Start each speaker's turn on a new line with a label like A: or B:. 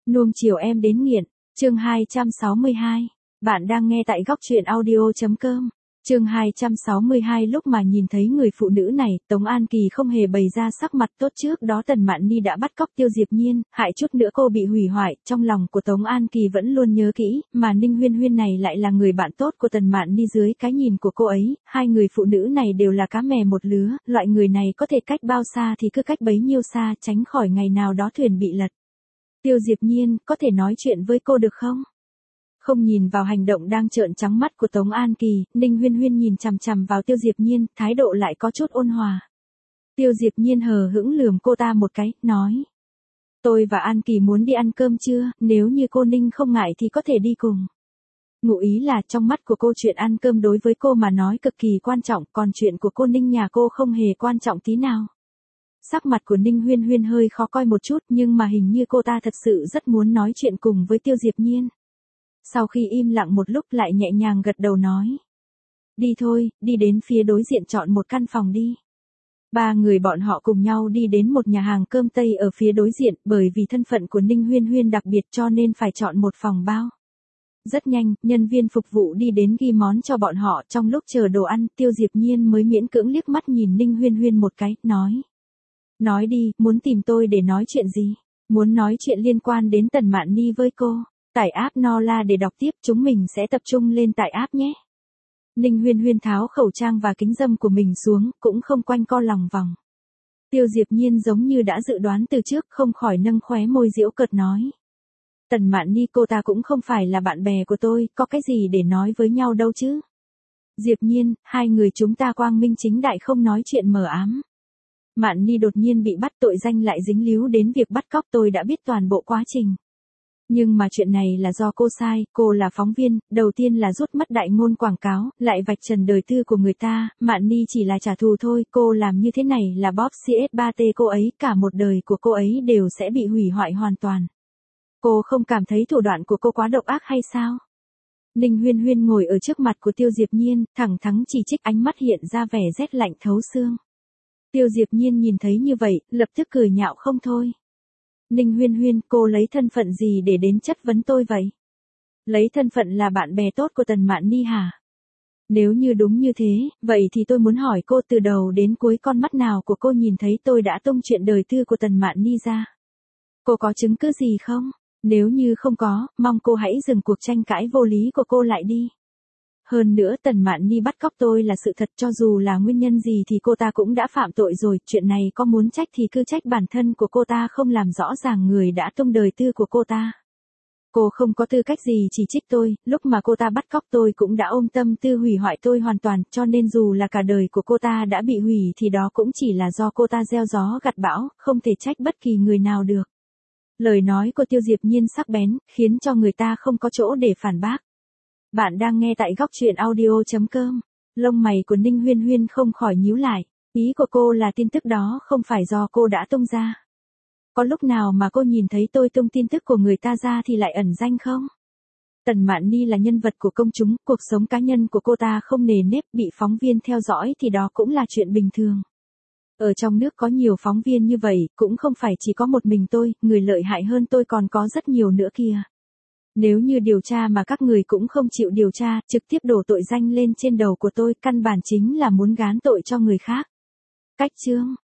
A: Nuông chiều em đến nghiện, chương 262. Bạn đang nghe tại góc truyện audio.com. Chương 262. Lúc mà nhìn thấy người phụ nữ này, Tống An Kỳ không hề bày ra sắc mặt tốt. Trước đó Tần Mạn Ni đã bắt cóc Tiêu Diệp Nhiên, hại chút nữa cô bị hủy hoại. Trong lòng của Tống An Kỳ vẫn luôn nhớ kỹ, mà Ninh Huyên Huyên này lại là người bạn tốt của Tần Mạn Ni. Dưới cái nhìn của cô ấy, hai người phụ nữ này đều là cá mè một lứa, loại người này có thể cách bao xa thì cứ cách bấy nhiêu xa, tránh khỏi ngày nào đó thuyền bị lật. Tiêu Diệp Nhiên, có thể nói chuyện với cô được không? Không nhìn vào hành động đang trợn trắng mắt của Tống An Kỳ, Ninh Huyên Huyên nhìn chằm chằm vào Tiêu Diệp Nhiên, thái độ lại có chút ôn hòa. Tiêu Diệp Nhiên hờ hững lườm cô ta một cái, nói. Tôi và An Kỳ muốn đi ăn cơm trưa, nếu như cô Ninh không ngại thì có thể đi cùng. Ngụ ý là trong mắt của cô chuyện ăn cơm đối với cô mà nói cực kỳ quan trọng, còn chuyện của cô Ninh nhà cô không hề quan trọng tí nào. Sắc mặt của Ninh Huyên Huyên hơi khó coi một chút, nhưng mà hình như cô ta thật sự rất muốn nói chuyện cùng với Tiêu Diệp Nhiên. Sau khi im lặng một lúc lại nhẹ nhàng gật đầu nói. Đi thôi, đi đến phía đối diện chọn một căn phòng đi. Ba người bọn họ cùng nhau đi đến một nhà hàng cơm Tây ở phía đối diện, bởi vì thân phận của Ninh Huyên Huyên đặc biệt cho nên phải chọn một phòng bao. Rất nhanh, nhân viên phục vụ đi đến ghi món cho bọn họ. Trong lúc chờ đồ ăn, Tiêu Diệp Nhiên mới miễn cưỡng liếc mắt nhìn Ninh Huyên Huyên một cái, nói. Nói đi, muốn tìm tôi để nói chuyện gì? Muốn nói chuyện liên quan đến Tần Mạn Ni với cô? Tải app Nola để đọc tiếp, chúng mình sẽ tập trung lên tại app nhé. Ninh Huyên Huyên tháo khẩu trang và kính râm của mình xuống, cũng không quanh co lòng vòng. Tiêu Diệp Nhiên giống như đã dự đoán từ trước, không khỏi nâng khóe môi giễu cợt nói. Tần Mạn Ni cô ta cũng không phải là bạn bè của tôi, có cái gì để nói với nhau đâu chứ. Diệp Nhiên, hai người chúng ta quang minh chính đại không nói chuyện mờ ám. Mạn Ni đột nhiên bị bắt, tội danh lại dính líu đến việc bắt cóc, tôi đã biết toàn bộ quá trình. Nhưng mà chuyện này là do cô sai, cô là phóng viên, đầu tiên là rút mất đại ngôn quảng cáo, lại vạch trần đời tư của người ta, Mạn Ni chỉ là trả thù thôi, cô làm như thế này là bóp CS3T cô ấy, cả một đời của cô ấy đều sẽ bị hủy hoại hoàn toàn. Cô không cảm thấy thủ đoạn của cô quá độc ác hay sao? Ninh Huyên Huyên ngồi ở trước mặt của Tiêu Diệp Nhiên, thẳng thắn chỉ trích, ánh mắt hiện ra vẻ rét lạnh thấu xương. Tiêu Diệp Nhiên nhìn thấy như vậy, lập tức cười nhạo không thôi. Ninh Huyên Huyên, cô lấy thân phận gì để đến chất vấn tôi vậy? Lấy thân phận là bạn bè tốt của Tần Mạn Ni hả? Nếu như đúng như thế, vậy thì tôi muốn hỏi cô, từ đầu đến cuối con mắt nào của cô nhìn thấy tôi đã tung chuyện đời tư của Tần Mạn Ni ra? Cô có chứng cứ gì không? Nếu như không có, mong cô hãy dừng cuộc tranh cãi vô lý của cô lại đi. Hơn nữa Tần Mạn Ni bắt cóc tôi là sự thật, cho dù là nguyên nhân gì thì cô ta cũng đã phạm tội rồi, chuyện này có muốn trách thì cứ trách bản thân của cô ta không làm rõ ràng người đã tung đời tư của cô ta. Cô không có tư cách gì chỉ trích tôi, lúc mà cô ta bắt cóc tôi cũng đã ôm tâm tư hủy hoại tôi hoàn toàn, cho nên dù là cả đời của cô ta đã bị hủy thì đó cũng chỉ là do cô ta gieo gió gặt bão, không thể trách bất kỳ người nào được. Lời nói của Tiêu Diệp Nhiên sắc bén, khiến cho người ta không có chỗ để phản bác. Bạn đang nghe tại góc truyện audio.com. Lông mày của Ninh Huyên Huyên không khỏi nhíu lại. Ý của cô là tin tức đó không phải do cô đã tung ra. Có lúc nào mà cô nhìn thấy tôi tung tin tức của người ta ra thì lại ẩn danh không? Tần Mạn Ni là nhân vật của công chúng, cuộc sống cá nhân của cô ta không nề nếp, bị phóng viên theo dõi thì đó cũng là chuyện bình thường. Ở trong nước có nhiều phóng viên như vậy, cũng không phải chỉ có một mình tôi, người lợi hại hơn tôi còn có rất nhiều nữa kìa. Nếu như điều tra mà các người cũng không chịu điều tra, trực tiếp đổ tội danh lên trên đầu của tôi, căn bản chính là muốn gán tội cho người khác. Cách chương